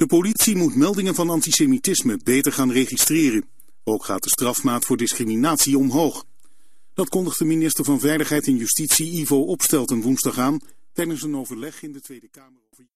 De politie moet meldingen van antisemitisme beter gaan registreren. Ook gaat de strafmaat voor discriminatie omhoog. Dat kondigde minister van Veiligheid en Justitie Ivo Opstelten woensdag aan tijdens een overleg in de Tweede Kamer over